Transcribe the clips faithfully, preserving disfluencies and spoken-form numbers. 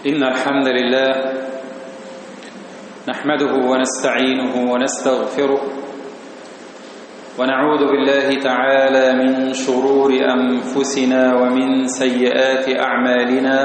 إن الحمد لله نحمده ونستعينه ونستغفره ونعوذ بالله تعالى من شرور أنفسنا ومن سيئات أعمالنا.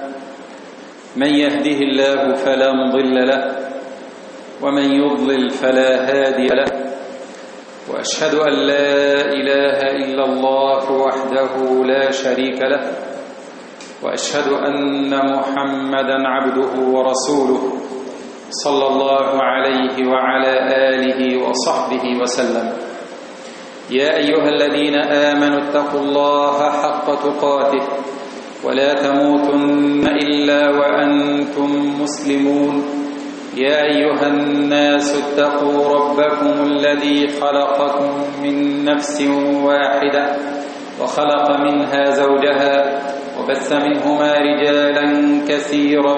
من يهده الله فلا مضل له ومن يضلل فلا هادي له، وأشهد أن لا إله إلا الله وحده لا شريك له، وأشهد أن محمدًا عبده ورسوله صلى الله عليه وعلى آله وصحبه وسلم. يا أيها الذين آمنوا اتقوا الله حق تقاته ولا تموتن إلا وأنتم مسلمون. يا أيها الناس اتقوا ربكم الذي خلقكم من نفس واحدة وخلق منها زوجها وبث منهما رجالا كثيرا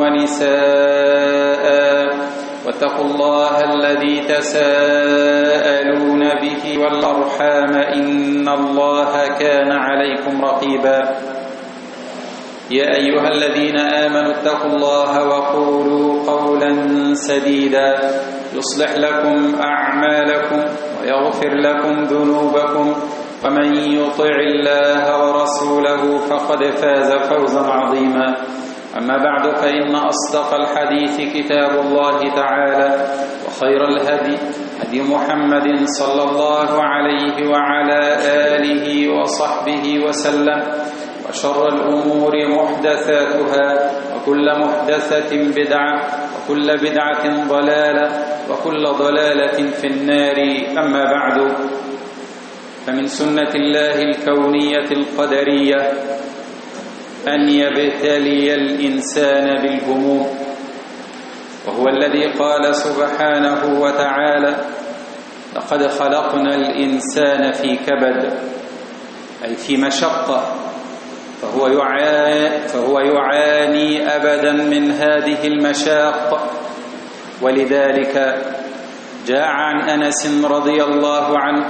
ونساء، واتقوا الله الذي تساءلون به والأرحام إن الله كان عليكم رقيبا. يا أيها الذين آمنوا اتقوا الله وقولوا قولا سديدا يصلح لكم أعمالكم ويغفر لكم ذنوبكم، ومن يطع الله ورسوله فقد فاز فوزا عظيما. أما بعد، فإن أصدق الحديث كتاب الله تعالى، وخير الهدي هدي محمد صلى الله عليه وعلى آله وصحبه وسلم، وشر الأمور محدثاتها، وكل محدثة بدعة، وكل بدعة ضلالة، وكل ضلالة في النار. أما بعد، فمن سنة الله الكونية القدرية أن يبتلي الإنسان بالهموم، وهو الذي قال سبحانه وتعالى: لقد خلقنا الإنسان في كبد، أي في مشقة، فهو يعاني, فهو يعاني أبدا من هذه المشاق. ولذلك جاء عن أنس رضي الله عنه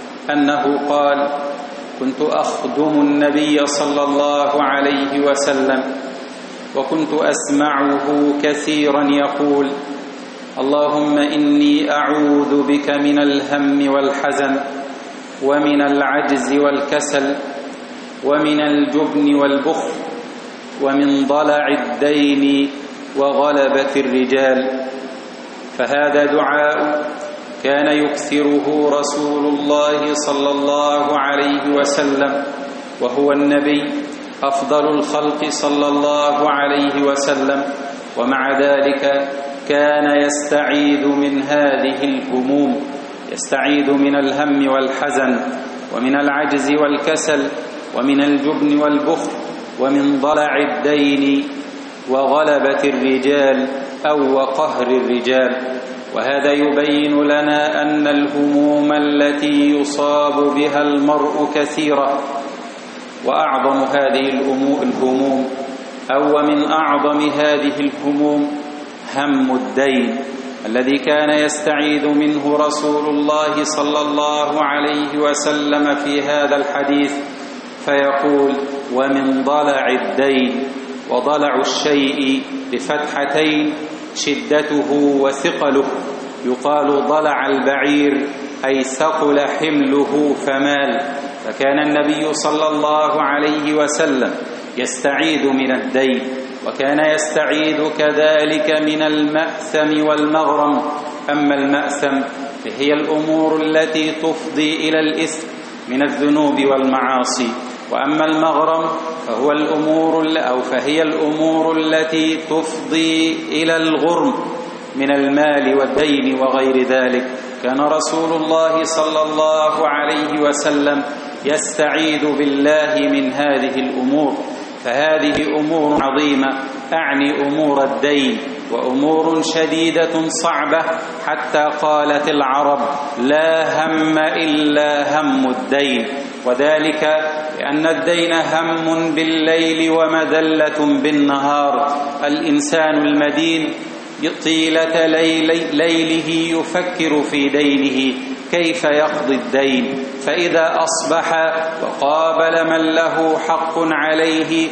أنه قال: كنت أخدم النبي صلى الله عليه وسلم، وكنت أسمعه كثيرا يقول: اللهم إني أعوذ بك من الهم والحزن، ومن العجز والكسل، ومن الجبن والبخل، ومن ضلع الدين وغلبة الرجال. فهذا دعاء كان يكثره رسول الله صلى الله عليه وسلم، وهو النبي أفضل الخلق صلى الله عليه وسلم، ومع ذلك كان يستعيذ من هذه الهموم، يستعيذ من الهم والحزن، ومن العجز والكسل، ومن الجبن والبخل، ومن ضلع الدين وغلبة الرجال أو وقهر الرجال. وهذا يبين لنا أن الهموم التي يصاب بها المرء كثيرة، وأعظم هذه الهموم أو من أعظم هذه الهموم هم الدين، الذي كان يستعيذ منه رسول الله صلى الله عليه وسلم في هذا الحديث، فيقول: ومن ضلع الدين. وضلع الشيء بفتحتين شدته وثقله، يقال ضلع البعير أي ثقل حمله فمال. فكان النبي صلى الله عليه وسلم يستعيذ من الدين، وكان يستعيذ كذلك من المأثم والمغرم. أما المأثم فهي الأمور التي تفضي إلى الإثم من الذنوب والمعاصي، وأما المغرم فهو الأمور أو فهي الأمور التي تفضي إلى الغرم من المال والدين وغير ذلك. كان رسول الله صلى الله عليه وسلم يستعيذ بالله من هذه الأمور. فهذه أمور عظيمة، أعني أمور الدين، وأمور شديدة صعبة، حتى قالت العرب: لا هم إلا هم الدين. وذلك لأن الدين هم بالليل ومذلة بالنهار. الإنسان المدين طيلة ليله يفكر في دينه، كيف يقضي الدين؟ فإذا أصبح وقابل من له حق عليه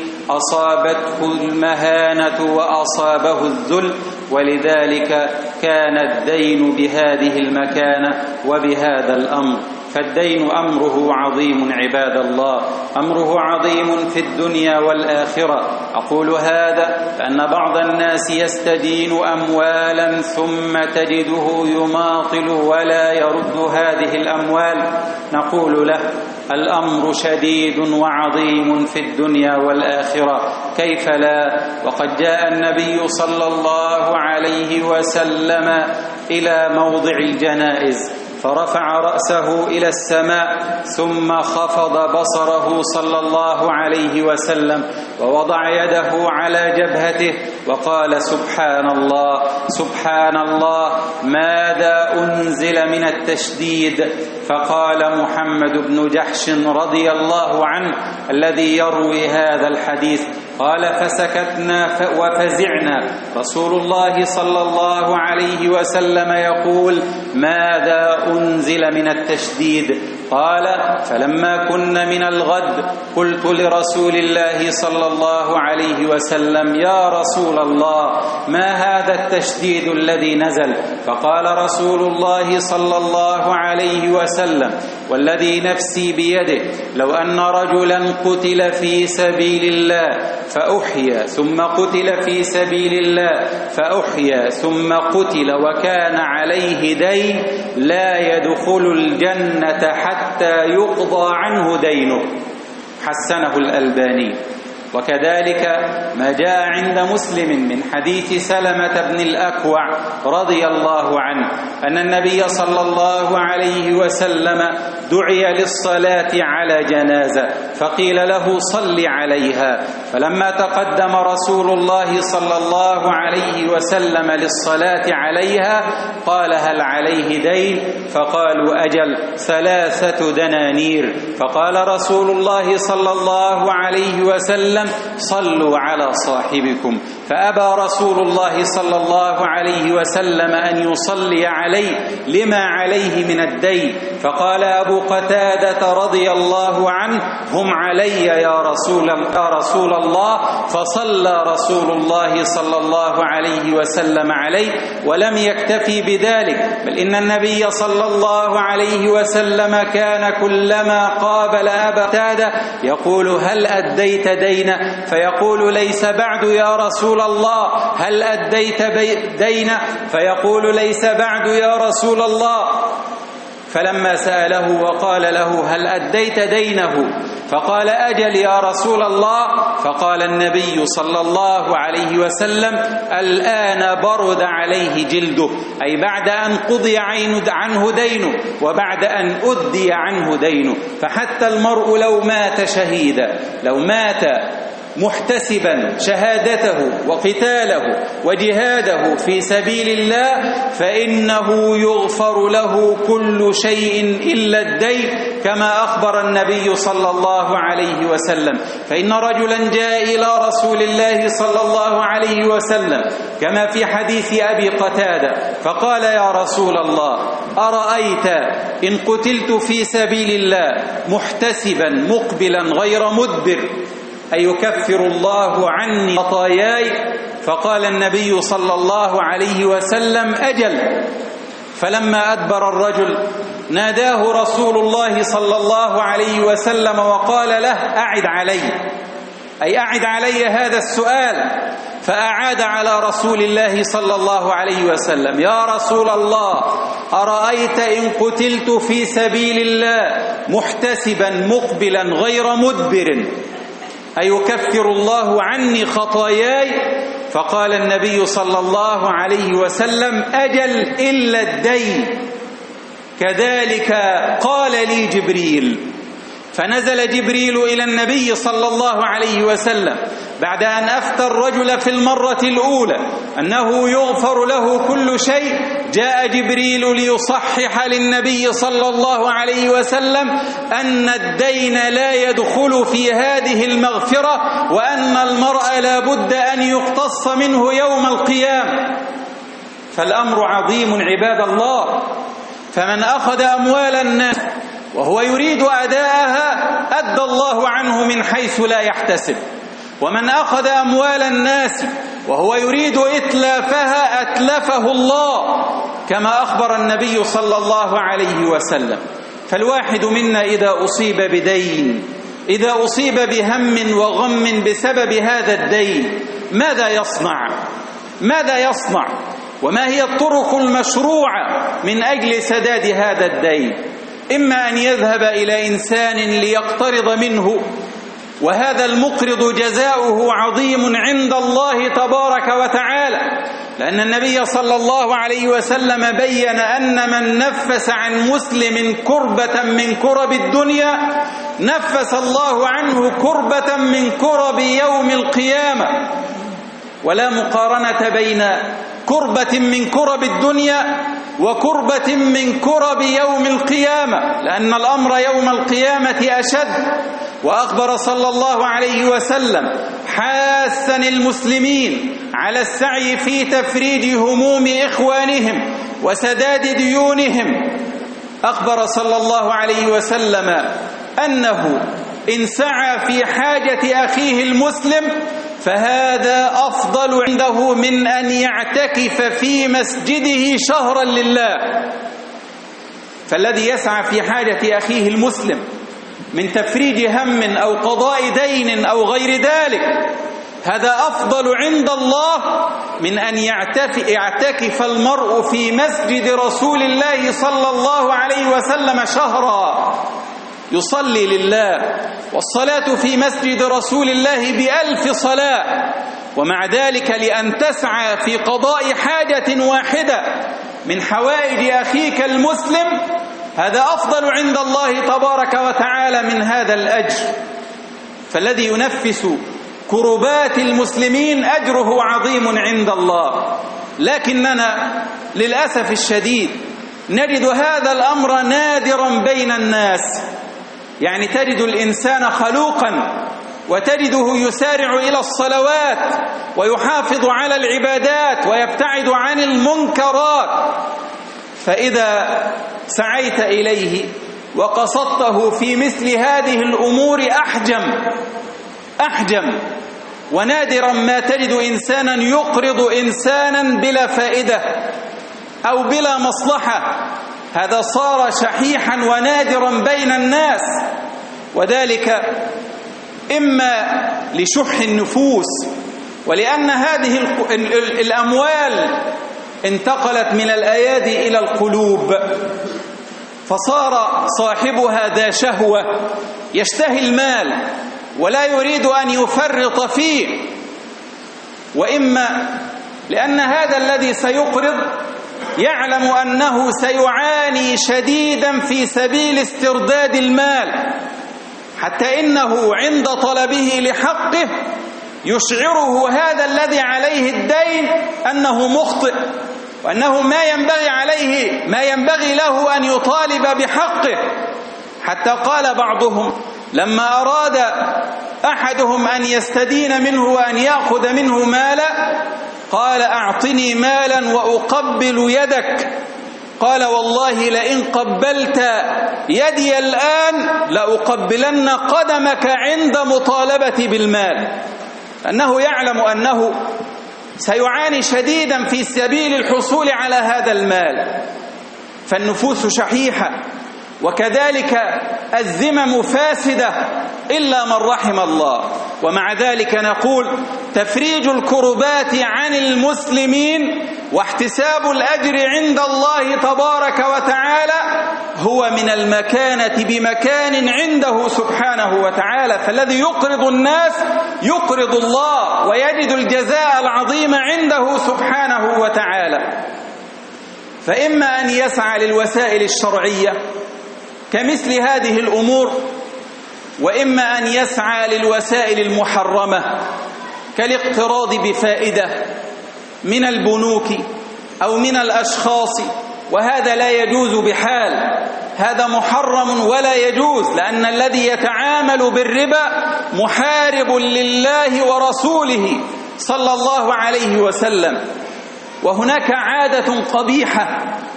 أصابته المهانة وأصابه الذل، ولذلك كان الدين بهذه المكانة وبهذا الأمر. فالدين أمره عظيم عباد الله، أمره عظيم في الدنيا والآخرة. أقول هذا لأن بعض الناس يستدين أموالا ثم تجده يماطل ولا يرد هذه الأموال. نقول له الأمر شديد وعظيم في الدنيا والآخرة، كيف لا؟ وقد جاء النبي صلى الله عليه وسلم إلى موضع الجنائز فرفع رأسه إلى السماء ثم خفض بصره صلى الله عليه وسلم ووضع يده على جبهته وقال سبحان الله سبحان الله، ماذا أنزل من التشديد؟ فقال محمد بن جحش رضي الله عنه الذي يروي هذا الحديث، قال فسكتنا وفزعنا، رسول الله صلى الله عليه وسلم يقول ماذا أنزل من التشديد؟ قال فلما كنا من الغد قلت لرسول الله صلى الله عليه وسلم يا رسول الله ما هذا التشديد الذي نزل؟ فقال رسول الله صلى الله عليه وسلم والذي نفسي بيده لو أن رجلا قتل في سبيل الله فأحيا ثم قتل في سبيل الله فأحيا ثم قتل وكان عليه دين لا يدخل الجنة حتى يقضى عنه دينه، حسنه الألباني. وكذلك ما جاء عند مسلم من حديث سلمة بن الأكوع رضي الله عنه أن النبي صلى الله عليه وسلم دعي للصلاة على جنازة فقيل له صل عليها، فلما تقدم رسول الله صلى الله عليه وسلم للصلاة عليها قال هل عليه دين؟ فقالوا أجل ثلاثة دنانير. فقال رسول الله صلى الله عليه وسلم صلوا على صاحبكم، فأبى رسول الله صلى الله عليه وسلم أن يصلي عليه لما عليه من الدين. فقال أبو قتادة رضي الله عنه هم علي يا رسول, يا رسول الله، فصلى رسول الله صلى الله عليه وسلم عليه. ولم يكتفي بذلك بل إن النبي صلى الله عليه وسلم كان كلما قابل أبا قتادة يقول هل أديت دينه؟ فيقول ليس بعد يا رسول الله. هل أديت دينه؟ فيقول ليس بعد يا رسول الله. فلما سأله وقال له هل أديت دينه؟ فقال أجل يا رسول الله. فقال النبي صلى الله عليه وسلم الآن برد عليه جلده، أي بعد أن قضي عنه دينه وبعد أن أدي عنه دينه. فحتى المرء لو مات شهيدا، لو مات محتسبا شهادته وقتاله وجهاده في سبيل الله فإنه يغفر له كل شيء إلا الدين، كما أخبر النبي صلى الله عليه وسلم. فإن رجلا جاء إلى رسول الله صلى الله عليه وسلم كما في حديث أبي قتادة فقال يا رسول الله أرأيت إن قتلت في سبيل الله محتسبا مقبلا غير مدبر أيكفر الله عني خطاياي؟ فقال النبي صلى الله عليه وسلم أجل. فلما أدبر الرجل ناداه رسول الله صلى الله عليه وسلم وقال له أعد علي، أي أعد علي هذا السؤال. فأعاد على رسول الله صلى الله عليه وسلم يا رسول الله أرأيت إن قتلت في سبيل الله محتسبا مقبلا غير مدبر أيكفر الله عني خطاياي؟ فقال النبي صلى الله عليه وسلم أجل إلا الدين. كذلك قال لي جبريل. فنزل جبريل إلى النبي صلى الله عليه وسلم بعد أن أفتى الرجل في المرة الأولى أنه يغفر له كل شيء، جاء جبريل ليصحح للنبي صلى الله عليه وسلم أن الدين لا يدخل في هذه المغفرة، وأن المرء لا بد أن يقتص منه يوم القيامة. فالأمر عظيم عباد الله، فمن أخذ أموال الناس وهو يريد أداءها أدى الله عنه من حيث لا يحتسب، ومن أخذ أموال الناس وهو يريد إتلافها أتلفه الله، كما أخبر النبي صلى الله عليه وسلم. فالواحد منا إذا أصيب بدين، إذا أصيب بهم وغم بسبب هذا الدين، ماذا يصنع؟ ماذا يصنع؟ وما هي الطرق المشروعة من أجل سداد هذا الدين؟ إما أن يذهب إلى إنسان ليقترض منه، وهذا المقرض جزاؤه عظيم عند الله تبارك وتعالى، لأن النبي صلى الله عليه وسلم بين أن من نفس عن مسلم كربة من كرب الدنيا نفس الله عنه كربة من كرب يوم القيامة. ولا مقارنة بين كربة من كرب الدنيا وكربة من كرب يوم القيامة، لأن الأمر يوم القيامة أشد. وأخبر صلى الله عليه وسلم حاثا المسلمين على السعي في تفريج هموم إخوانهم وسداد ديونهم. أخبر صلى الله عليه وسلم أنه إن سعى في حاجة أخيه المسلم فهذا أفضل عنده من أن يعتكف في مسجده شهرا لله. فالذي يسعى في حاجة أخيه المسلم من تفريج هم أو قضاء دين أو غير ذلك، هذا أفضل عند الله من أن يعتكف المرء في مسجد رسول الله صلى الله عليه وسلم شهرا يصلي لله، والصلاة في مسجد رسول الله بألف صلاة، ومع ذلك لأن تسعى في قضاء حاجة واحدة من حوائج أخيك المسلم هذا أفضل عند الله تبارك وتعالى من هذا الأجر. فالذي ينفس كربات المسلمين أجره عظيم عند الله، لكننا للأسف الشديد نجد هذا الأمر نادرا بين الناس. يعني تجد الإنسان خلوقا وتجده يسارع إلى الصلوات ويحافظ على العبادات ويبتعد عن المنكرات، فإذا سعيت إليه وقصدته في مثل هذه الأمور أحجم أحجم ونادرا ما تجد إنسانا يقرض إنسانا بلا فائدة أو بلا مصلحة. هذا صار شحيحا ونادرا بين الناس، وذلك إما لشح النفوس، ولأن هذه الأموال انتقلت من الأيادي إلى القلوب، فصار صاحبها ذا شهوة يشتهي المال ولا يريد أن يفرط فيه، وإما لأن هذا الذي سيقرض يعلم أنه سيعاني شديدا في سبيل استرداد المال، حتى إنه عند طلبه لحقه يشعره هذا الذي عليه الدين أنه مخطئ، وأنه ما ينبغي عليه ما ينبغي له أن يطالب بحقه. حتى قال بعضهم لما أراد أحدهم أن يستدين منه وأن يأخذ منه مالا قال أعطني مالا وأقبل يدك، قال والله لئن قبلت يدي الآن لأقبلن قدمك عند مطالبتي بالمال، أنه يعلم أنه سيعاني شديدا في سبيل الحصول على هذا المال. فالنفوس شحيحة، وكذلك الذمم فاسدة إلا من رحم الله. ومع ذلك نقول تفريج الكربات عن المسلمين واحتساب الأجر عند الله تبارك وتعالى هو من المكانة بمكان عنده سبحانه وتعالى. فالذي يقرض الناس يقرض الله ويجد الجزاء العظيم عنده سبحانه وتعالى. فإما أن يسعى للوسائل الشرعية كمثل هذه الأمور، وإما أن يسعى للوسائل المحرمة كالاقتراض بفائدة من البنوك أو من الأشخاص، وهذا لا يجوز بحال، هذا محرم ولا يجوز، لأن الذي يتعامل بالربا محارب لله ورسوله صلى الله عليه وسلم. وهناك عادة قبيحة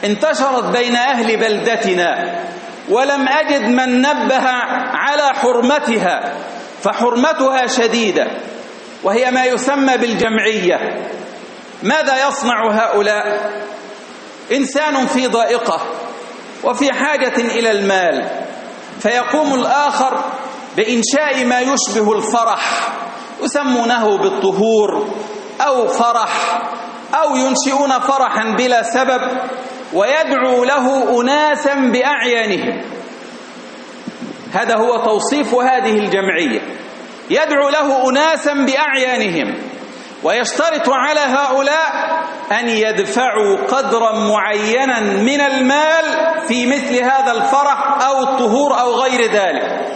انتشرت بين أهل بلدتنا ولم أجد من نبه على حرمتها، فحرمتها شديدة، وهي ما يسمى بالجمعية. ماذا يصنع هؤلاء؟ إنسان في ضائقة وفي حاجة إلى المال، فيقوم الآخر بإنشاء ما يشبه الفرح، يسمونه بالطهور أو فرح، أو ينشئون فرحا بلا سبب، ويدعو له أناسا بأعيانهم. هذا هو توصيف هذه الجمعية، يدعو له أناسا بأعيانهم، ويشترط على هؤلاء أن يدفعوا قدرا معينا من المال في مثل هذا الفرح أو الطهور أو غير ذلك.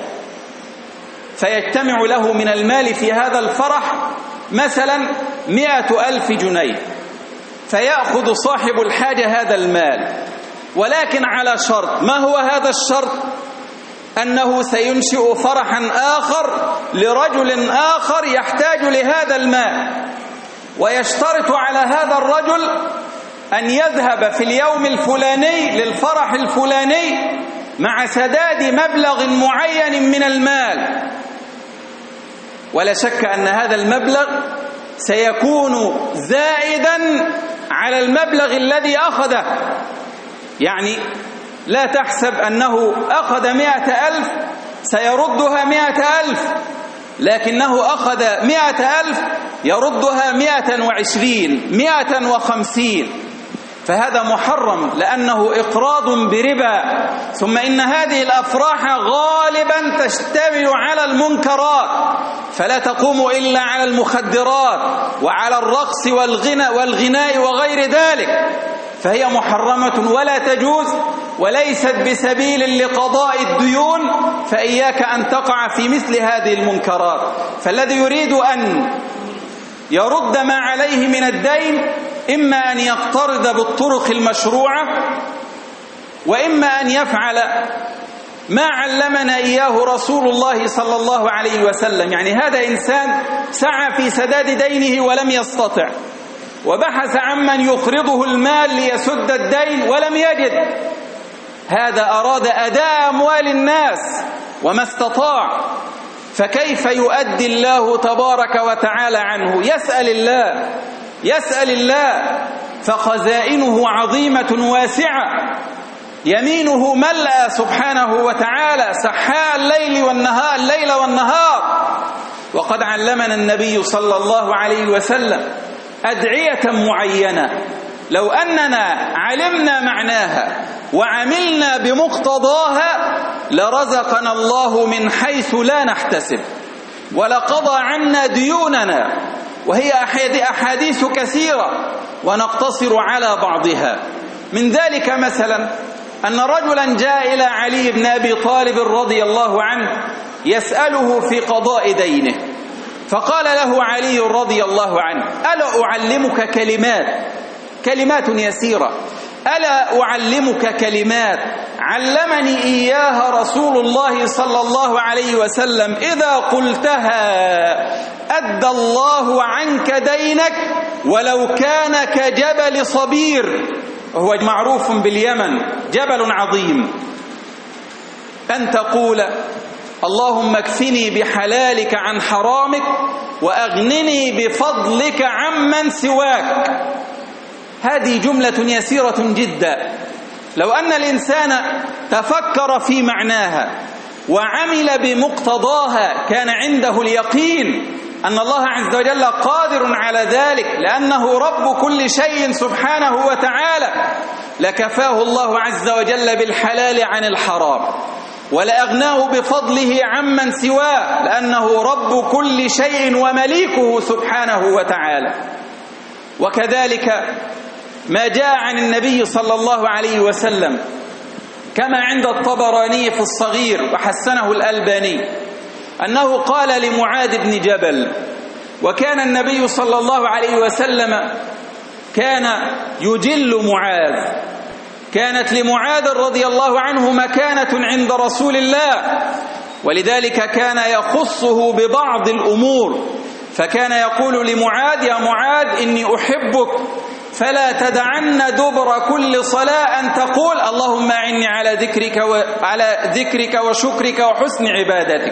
فيجتمع له من المال في هذا الفرح مثلا مئة ألف جنيه، فيأخذ صاحب الحاجة هذا المال، ولكن على شرط. ما هو هذا الشرط؟ أنه سينشئ فرحا آخر لرجل آخر يحتاج لهذا المال، ويشترط على هذا الرجل أن يذهب في اليوم الفلاني للفرح الفلاني مع سداد مبلغ معين من المال، ولا شك أن هذا المبلغ سيكون زائدا على المبلغ الذي أخذه. يعني لا تحسب أنه أخذ مئة ألف سيردها مئة ألف، لكنه أخذ مئة ألف يردها مئة وعشرين مئة وخمسين، فهذا محرم لأنه إقراض بربا. ثم إن هذه الأفراح غالبا تشتمل على المنكرات، فلا تقوم إلا على المخدرات وعلى الرقص والغنى والغناء وغير ذلك، فهي محرمة ولا تجوز، وليست بسبيل لقضاء الديون، فإياك أن تقع في مثل هذه المنكرات. فالذي يريد أن يرد ما عليه من الدين إما أن يقترض بالطرق المشروعة، وإما أن يفعل ما علمنا إياه رسول الله صلى الله عليه وسلم. يعني هذا إنسان سعى في سداد دينه ولم يستطع، وبحث عمن يقرضه المال ليسد الدين ولم يجد، هذا أراد أداء أموال الناس وما استطاع، فكيف يؤدي الله تبارك وتعالى عنه؟ يسأل الله يسأل الله فخزائنه عظيمة واسعة، يمينه ملأ سبحانه وتعالى، سحاء الليل والنهار الليل والنهار. وقد علمنا النبي صلى الله عليه وسلم أدعية معينة لو أننا علمنا معناها وعملنا بمقتضاها لرزقنا الله من حيث لا نحتسب، ولقضى عنا ديوننا، وهي أحاديث كثيرة ونقتصر على بعضها. من ذلك مثلا أن رجلا جاء إلى علي بن أبي طالب رضي الله عنه يسأله في قضاء دينه، فقال له علي رضي الله عنه: ألا أعلمك كلمات كلمات يسيرة ألا أعلمك كلمات علمني إياها رسول الله صلى الله عليه وسلم إذا قلتها أدى الله عنك دينك ولو كان كجبل صبير، وهو معروف باليمن جبل عظيم، أن تقول اللهم اكفني بحلالك عن حرامك وأغنني بفضلك عمن سواك. هذه جملة يسيرة جدا، لو أن الإنسان تفكر في معناها وعمل بمقتضاها كان عنده اليقين أن الله عز وجل قادر على ذلك، لأنه رب كل شيء سبحانه وتعالى، لكفاه الله عز وجل بالحلال عن الحرام، ولأغناه بفضله عمن سواه، لأنه رب كل شيء ومليكه سبحانه وتعالى. وكذلك ما جاء عن النبي صلى الله عليه وسلم كما عند الطبراني في الصغير وحسنه الألباني أنه قال لمعاذ بن جبل، وكان النبي صلى الله عليه وسلم كان يجل معاذ، كانت لمعاذ رضي الله عنه مكانة عند رسول الله، ولذلك كان يخصه ببعض الأمور، فكان يقول لمعاذ: يا معاذ إني أحبك فلا تدعن دبر كل صلاة أن تقول اللهم أعني على ذكرك وعلى ذكرك وشكرك وحسن عبادتك.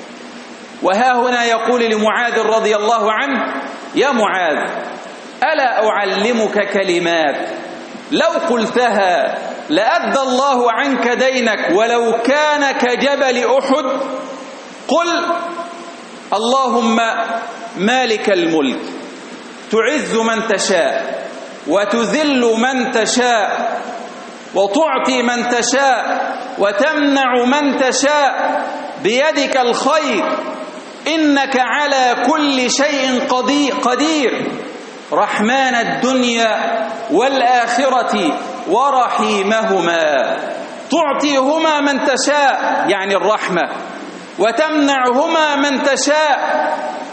وها هنا يقول لمعاذ رضي الله عنه: يا معاذ، ألا أعلمك كلمات لو قلتها لأدى الله عنك دينك ولو كان كجبل أحد؟ قل: اللهم مالك الملك تعز من تشاء وتذل من تشاء وتعطي من تشاء وتمنع من تشاء بيدك الخير إنك على كل شيء قدير رحمن الدنيا والآخرة ورحيمهما. تعطيهما من تشاء يعني الرحمة، وتمنعهما من تشاء.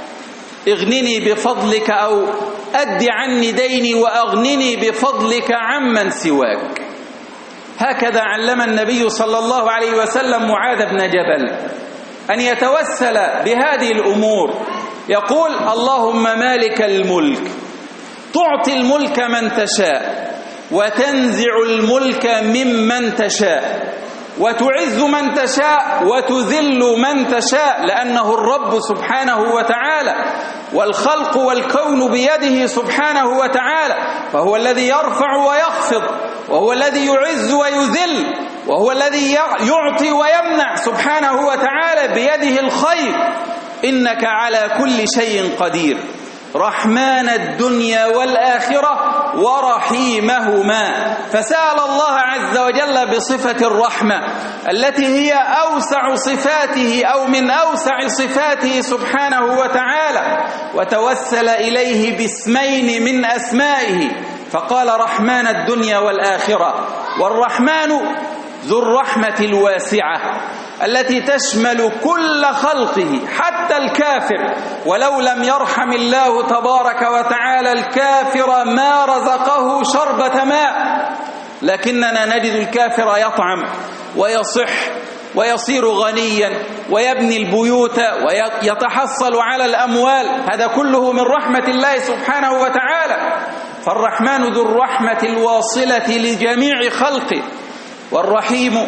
اغنني بفضلك أو أد عني ديني وأغنني بفضلك عمن سواك. هكذا علم النبي صلى الله عليه وسلم معاذ بن جبل أن يتوسل بهذه الأمور، يقول: اللهم مالك الملك تعطي الملك من تشاء وتنزع الملك ممن تشاء وتعز من تشاء وتذل من تشاء، لأنه الرب سبحانه وتعالى، والخلق والكون بيده سبحانه وتعالى، فهو الذي يرفع ويخفض، وهو الذي يعز ويذل، وهو الذي يعطي ويمنع سبحانه وتعالى بيده الخير. إنك على كل شيء قدير رحمن الدنيا والآخرة ورحيمهما. فسأل الله عز وجل بصفة الرحمة التي هي أوسع صفاته أو من أوسع صفاته سبحانه وتعالى، وتوسل إليه باسمين من أسمائه، فقال رحمن الدنيا والآخرة. والرحمن ذو الرحمة الواسعة التي تشمل كل خلقه حتى الكافر، ولو لم يرحم الله تبارك وتعالى الكافر ما رزقه شربة ماء، لكننا نجد الكافر يطعم ويصح ويصير غنيا ويبني البيوت ويتحصل على الأموال، هذا كله من رحمة الله سبحانه وتعالى. فالرحمن ذو الرحمة الواصلة لجميع خلقه، والرحيم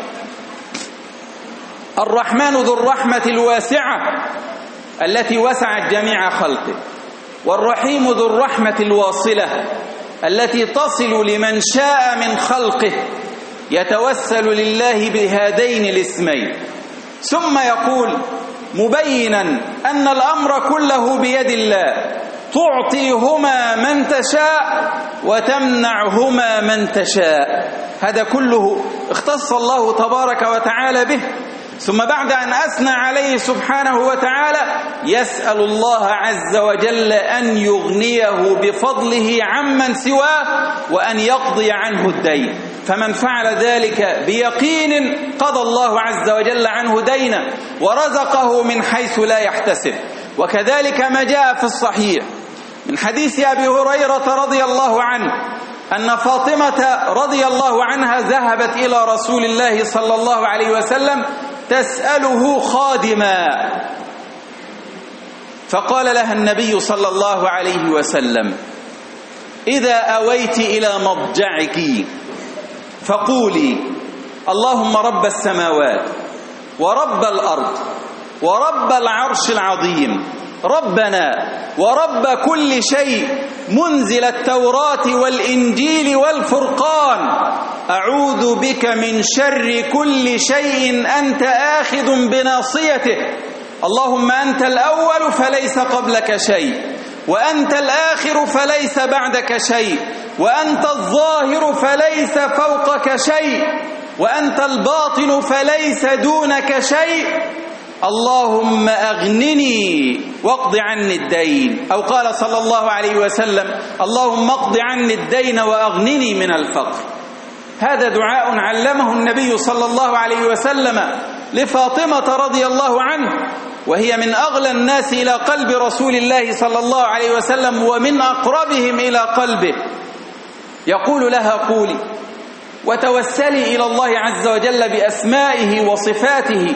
الرحمن ذو الرحمة الواسعة التي وسعت جميع خلقه، والرحيم ذو الرحمة الواصلة التي تصل لمن شاء من خلقه، يتوسل لله بهذين الاسمين. ثم يقول مبينا أن الأمر كله بيد الله، تعطيهما من تشاء وتمنعهما من تشاء، هذا كله اختص الله تبارك وتعالى به. ثم بعد أن أثنى عليه سبحانه وتعالى يسأل الله عز وجل أن يغنيه بفضله عمن سواه وأن يقضي عنه الدين. فمن فعل ذلك بيقين قضى الله عز وجل عنه دينا ورزقه من حيث لا يحتسب. وكذلك ما جاء في الصحيح من حديث أبي هريرة رضي الله عنه أن فاطمة رضي الله عنها ذهبت إلى رسول الله صلى الله عليه وسلم تسأله خادما، فقال لها النبي صلى الله عليه وسلم: إذا أويت إلى مضجعك فقولي اللهم رب السماوات ورب الأرض ورب العرش العظيم ربنا ورب كل شيء منزل التوراة والإنجيل والفرقان، أعوذ بك من شر كل شيء أنت آخذ بناصيته، اللهم أنت الأول فليس قبلك شيء، وأنت الآخر فليس بعدك شيء، وأنت الظاهر فليس فوقك شيء، وأنت الباطن فليس دونك شيء، اللهم أغنني واقض عني الدين، أو قال صلى الله عليه وسلم: اللهم اقض عني الدين وأغنني من الفقر. هذا دعاء علمه النبي صلى الله عليه وسلم لفاطمة رضي الله عنه، وهي من أغلى الناس إلى قلب رسول الله صلى الله عليه وسلم ومن أقربهم إلى قلبه. يقول لها: قولي وتوسلي إلى الله عز وجل بأسمائه وصفاته،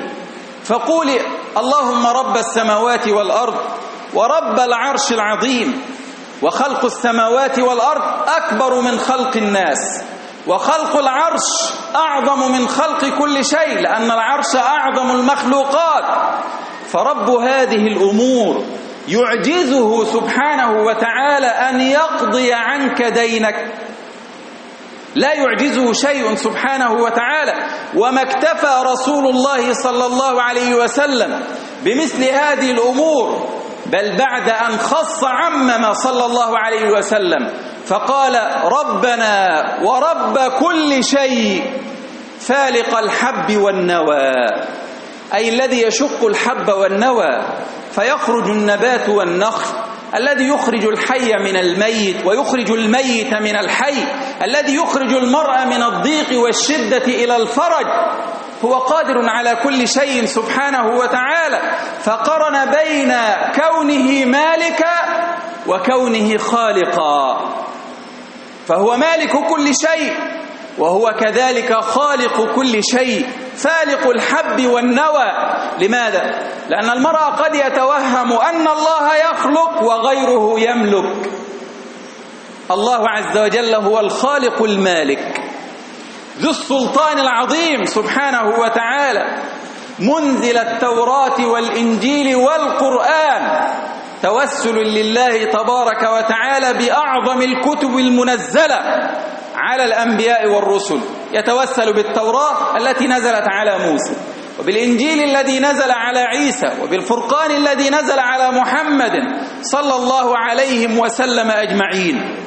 فقولي اللهم رب السماوات والأرض ورب العرش العظيم وخلق السماوات والأرض أكبر من خلق الناس، وخلق العرش أعظم من خلق كل شيء، لأن العرش أعظم المخلوقات. فرب هذه الأمور يعجزه سبحانه وتعالى أن يقضي عنك دينك، لا يعجزه شيء سبحانه وتعالى. وما اكتفى رسول الله صلى الله عليه وسلم بمثل هذه الأمور، بل بعد أن خص عمم صلى الله عليه وسلم فقال: ربنا ورب كل شيء فالق الحب والنوى، أي الذي يشق الحب والنوى فيخرج النبات والنخل، الذي يخرج الحي من الميت ويخرج الميت من الحي، الذي يخرج المرء من الضيق والشدة إلى الفرج، هو قادر على كل شيء سبحانه وتعالى. فقرن بين كونه مالكا وكونه خالقا، فهو مالك كل شيء وهو كذلك خالق كل شيء، فالق الحب والنوى. لماذا؟ لأن المرء قد يتوهم أن الله يخلق وغيره يملك. الله عز وجل هو الخالق المالك ذو السلطان العظيم سبحانه وتعالى، منزل التوراة والإنجيل والقرآن، توسل لله تبارك وتعالى بأعظم الكتب المنزلة على الأنبياء والرسل. يتوسل بالتوراة التي نزلت على موسى، وبالإنجيل الذي نزل على عيسى، وبالفرقان الذي نزل على محمد صلى الله عليه وسلم أجمعين.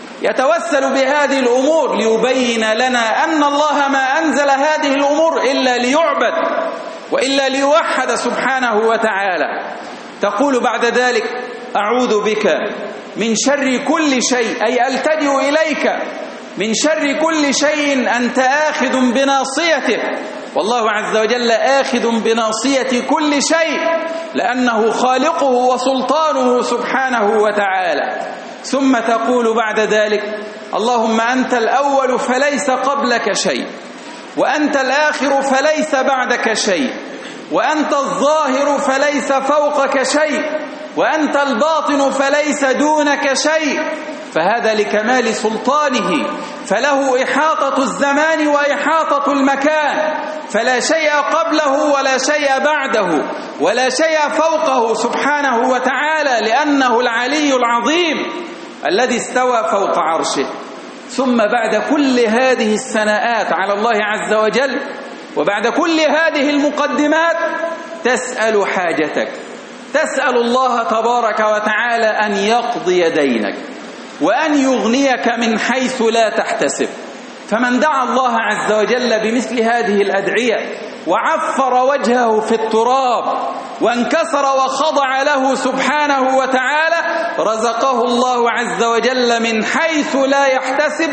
يتوسل بهذه الأمور ليبين لنا أن الله ما أنزل هذه الأمور إلا ليعبد وإلا ليوحد سبحانه وتعالى. تقول بعد ذلك: أعوذ بك من شر كل شيء، أي ألتجئ إليك من شر كل شيء أنت آخذ بناصيته، والله عز وجل آخذ بناصية كل شيء لأنه خالقه وسلطانه سبحانه وتعالى. ثم تقول بعد ذلك: اللهم أنت الأول فليس قبلك شيء، وأنت الآخر فليس بعدك شيء، وأنت الظاهر فليس فوقك شيء، وأنت الباطن فليس دونك شيء. فهذا لكمال سلطانه، فله إحاطة الزمان وإحاطة المكان، فلا شيء قبله ولا شيء بعده ولا شيء فوقه سبحانه وتعالى، لأنه العلي العظيم الذي استوى فوق عرشه. ثم بعد كل هذه الثناءات على الله عز وجل، وبعد كل هذه المقدمات، تسأل حاجتك، تسأل الله تبارك وتعالى أن يقضي دينك وأن يغنيك من حيث لا تحتسب. فمن دعا الله عز وجل بمثل هذه الأدعية وعفر وجهه في التراب وانكسر وخضع له سبحانه وتعالى، رزقه الله عز وجل من حيث لا يحتسب،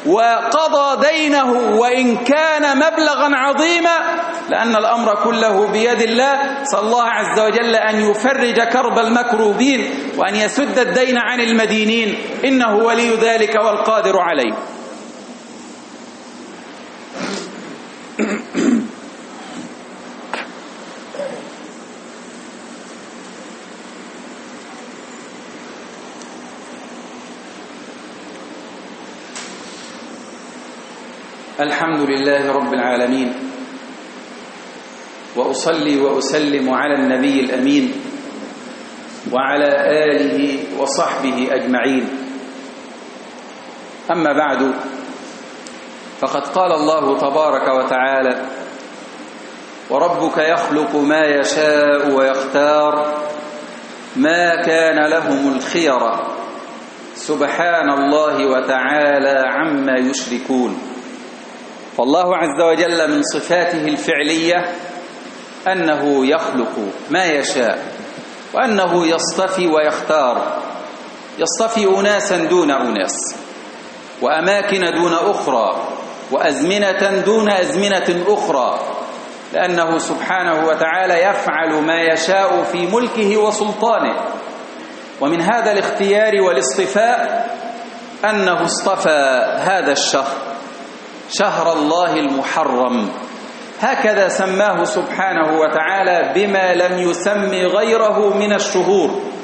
وقضى دينه وإن كان مبلغا عظيما، لأن الأمر كله بيد الله. صلى الله عز وجل أن يفرج كرب المكروبين وأن يسد الدين عن المدينين، إنه ولي ذلك والقادر عليه. الحمد لله رب العالمين، وأصلي وأسلم على النبي الأمين وعلى آله وصحبه أجمعين. أما بعد، فقد قال الله تبارك وتعالى: وربك يخلق ما يشاء ويختار ما كان لهم الخيرة سبحان الله وتعالى عما يشركون. فالله عز وجل من صفاته الفعلية أنه يخلق ما يشاء، وأنه يصطفي ويختار، يصطفي أناسا دون أناس، وأماكن دون أخرى، وأزمنة دون أزمنة أخرى، لأنه سبحانه وتعالى يفعل ما يشاء في ملكه وسلطانه. ومن هذا الاختيار والاصطفاء أنه اصطفى هذا الشهر، شهر الله المحرم، هكذا سماه سبحانه وتعالى بما لم يسم غيره من الشهور.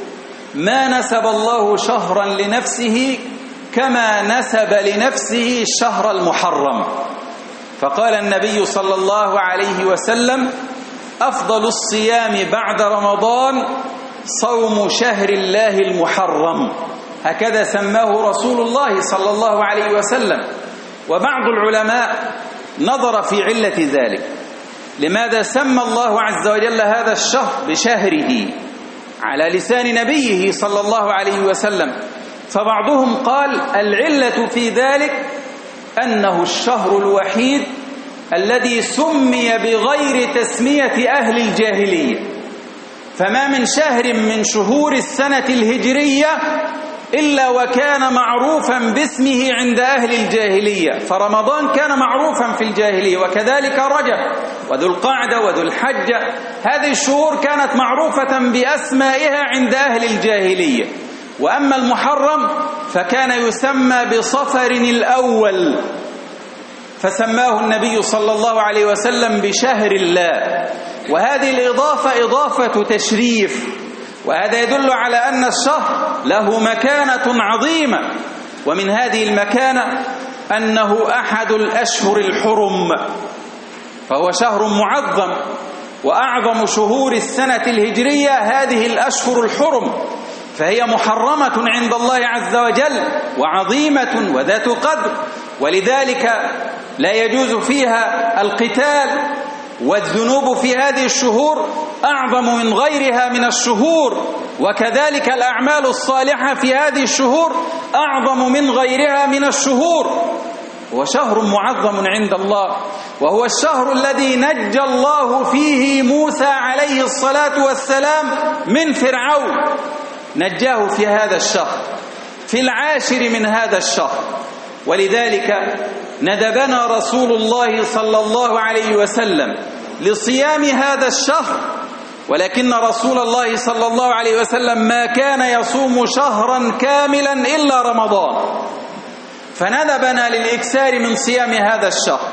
ما نسب الله شهرا لنفسه كما نسب لنفسه الشهر المحرم. فقال النبي صلى الله عليه وسلم: أفضل الصيام بعد رمضان صوم شهر الله المحرم. هكذا سماه رسول الله صلى الله عليه وسلم. وبعض العلماء نظر في علة ذلك، لماذا سمى الله عز وجل هذا الشهر بشهره على لسان نبيه صلى الله عليه وسلم؟ فبعضهم قال العلة في ذلك أنه الشهر الوحيد الذي سمي بغير تسمية أهل الجاهلية، فما من شهر من شهور السنة الهجرية إلا وكان معروفا باسمه عند أهل الجاهلية. فرمضان كان معروفا في الجاهلية، وكذلك رجب وذو القعدة وذو الحجة، هذه الشهور كانت معروفة بأسمائها عند أهل الجاهلية. وأما المحرم فكان يسمى بصفر الأول، فسماه النبي صلى الله عليه وسلم بشهر الله. وهذه الإضافة إضافة تشريف، وهذا يدل على أن الشهر له مكانة عظيمة. ومن هذه المكانة أنه أحد الأشهر الحرم، فهو شهر معظم، وأعظم شهور السنة الهجرية هذه الأشهر الحرم، فهي محرمة عند الله عز وجل وعظيمة وذات قدر، ولذلك لا يجوز فيها القتال. والذنوب في هذه الشهور أعظم من غيرها من الشهور، وكذلك الأعمال الصالحة في هذه الشهور أعظم من غيرها من الشهور. وشهر معظم عند الله، وهو الشهر الذي نجى الله فيه موسى عليه الصلاة والسلام من فرعون، نجاه في هذا الشهر في العاشر من هذا الشهر. ولذلك ندبنا رسول الله صلى الله عليه وسلم لصيام هذا الشهر، ولكن رسول الله صلى الله عليه وسلم ما كان يصوم شهرا كاملا إلا رمضان، فندبنا للإكثار من صيام هذا الشهر.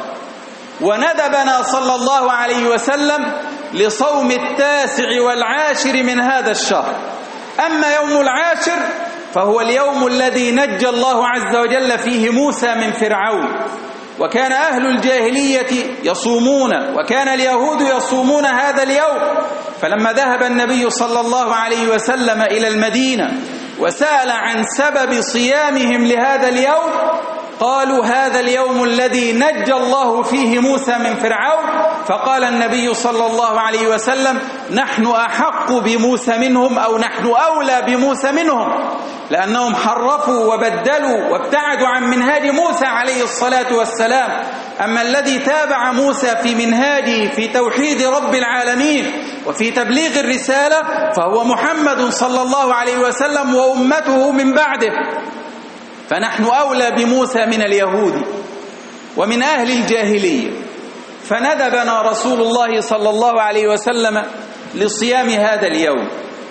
وندبنا صلى الله عليه وسلم لصوم التاسع والعاشر من هذا الشهر. أما يوم العاشر فهو اليوم الذي نجى الله عز وجل فيه موسى من فرعون، وكان أهل الجاهلية يصومون، وكان اليهود يصومون هذا اليوم. فلما ذهب النبي صلى الله عليه وسلم إلى المدينة وسأل عن سبب صيامهم لهذا اليوم، قالوا هذا اليوم الذي نجى الله فيه موسى من فرعون. فقال النبي صلى الله عليه وسلم: نحن أحق بموسى منهم، أو نحن أولى بموسى منهم، لأنهم حرفوا وبدلوا وابتعدوا عن منهاج موسى عليه الصلاة والسلام. أما الذي تابع موسى في منهاجه في توحيد رب العالمين وفي تبليغ الرسالة فهو محمد صلى الله عليه وسلم وأمته من بعده، فنحن أولى بموسى من اليهود ومن أهل الجاهلية. فندبنا رسول الله صلى الله عليه وسلم لصيام هذا اليوم.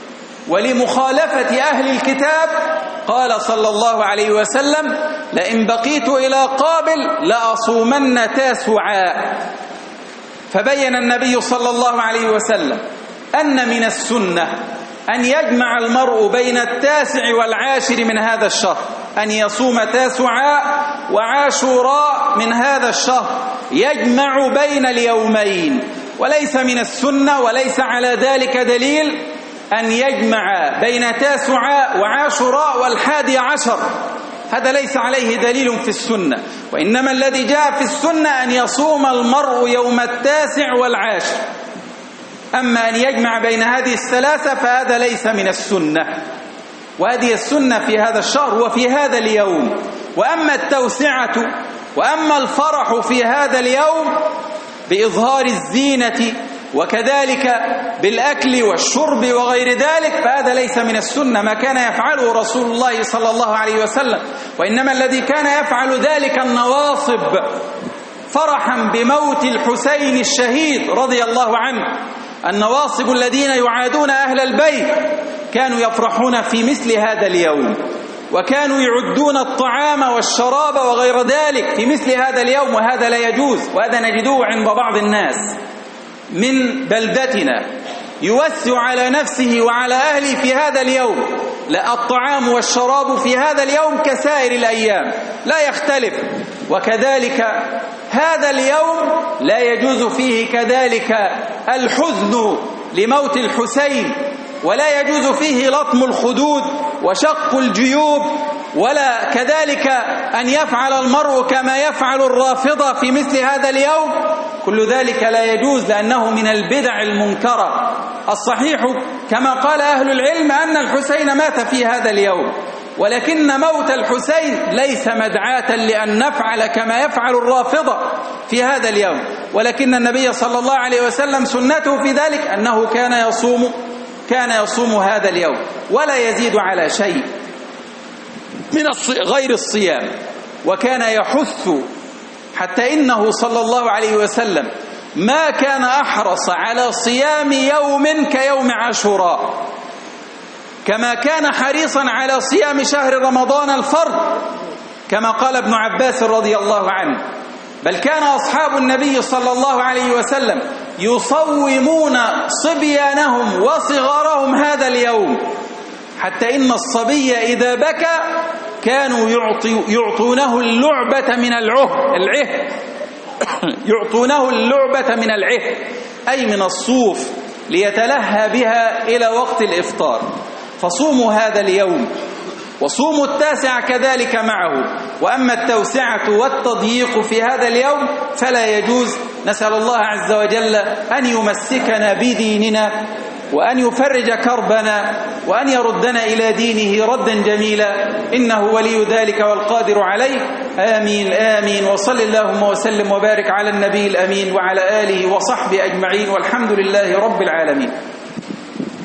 ولمخالفة أهل الكتاب قال صلى الله عليه وسلم: لئن بقيت إلى قابل لأصومن تاسعا. فبين النبي صلى الله عليه وسلم أن من السنة أن يجمع المرء بين التاسع والعاشر من هذا الشهر، أن يصوم تاسعاء وعاشوراء من هذا الشهر، يجمع بين اليومين. وليس من السنة وليس على ذلك دليل أن يجمع بين تاسعاء وعاشوراء والحادي عشر، هذا ليس عليه دليل في السنة. وإنما الذي جاء في السنة أن يصوم المرء يوم التاسع والعاشر. أما أن يجمع بين هذه الثلاثة فهذا ليس من السنة، وهذه السنة في هذا الشهر وفي هذا اليوم. وأما التوسعة وأما الفرح في هذا اليوم بإظهار الزينة وكذلك بالأكل والشرب وغير ذلك فهذا ليس من السنة، ما كان يفعله رسول الله صلى الله عليه وسلم. وإنما الذي كان يفعل ذلك النواصب، فرحا بموت الحسين الشهيد رضي الله عنه. النواصب الذين يعادون أهل البيت كانوا يفرحون في مثل هذا اليوم، وكانوا يعدون الطعام والشراب وغير ذلك في مثل هذا اليوم، وهذا لا يجوز. وهذا نجده عند بعض الناس من بلدتنا، يوسع على نفسه وعلى أهله في هذا اليوم، لا الطعام والشراب في هذا اليوم كسائر الأيام لا يختلف. وكذلك هذا اليوم لا يجوز فيه كذلك الحزن لموت الحسين، ولا يجوز فيه لطم الخدود وشق الجيوب، ولا كذلك أن يفعل المرء كما يفعل الرافضة في مثل هذا اليوم. كل ذلك لا يجوز لأنه من البدع المنكرة. الصحيح كما قال أهل العلم أن الحسين مات في هذا اليوم، ولكن موت الحسين ليس مدعاة لأن نفعل كما يفعل الرافضة في هذا اليوم، ولكن النبي صلى الله عليه وسلم سنته في ذلك أنه كان يصوم كان يصوم هذا اليوم ولا يزيد على شيء من غير الصيام، وكان يحث حتى إنه صلى الله عليه وسلم ما كان أحرص على صيام يوم كيوم عاشوراء، كما كان حريصا على صيام شهر رمضان الفرض كما قال ابن عباس رضي الله عنه. بل كان أصحاب النبي صلى الله عليه وسلم يصومون صبيانهم وصغارهم هذا اليوم، حتى إن الصبي إذا بكى كانوا يعطونه اللعبة من العه العه يعطونه اللعبة من العه أي من الصوف ليتلهى بها إلى وقت الإفطار. فصوموا هذا اليوم وصوموا التاسع كذلك معه. وأما التوسعة والتضييق في هذا اليوم فلا يجوز. نسأل الله عز وجل أن يمسكنا بديننا وأن يفرج كربنا وأن يردنا إلى دينه ردا جميلا، إنه ولي ذلك والقادر عليه. آمين آمين. وصل اللهم وسلم وبارك على النبي الأمين وعلى آله وصحبه أجمعين، والحمد لله رب العالمين.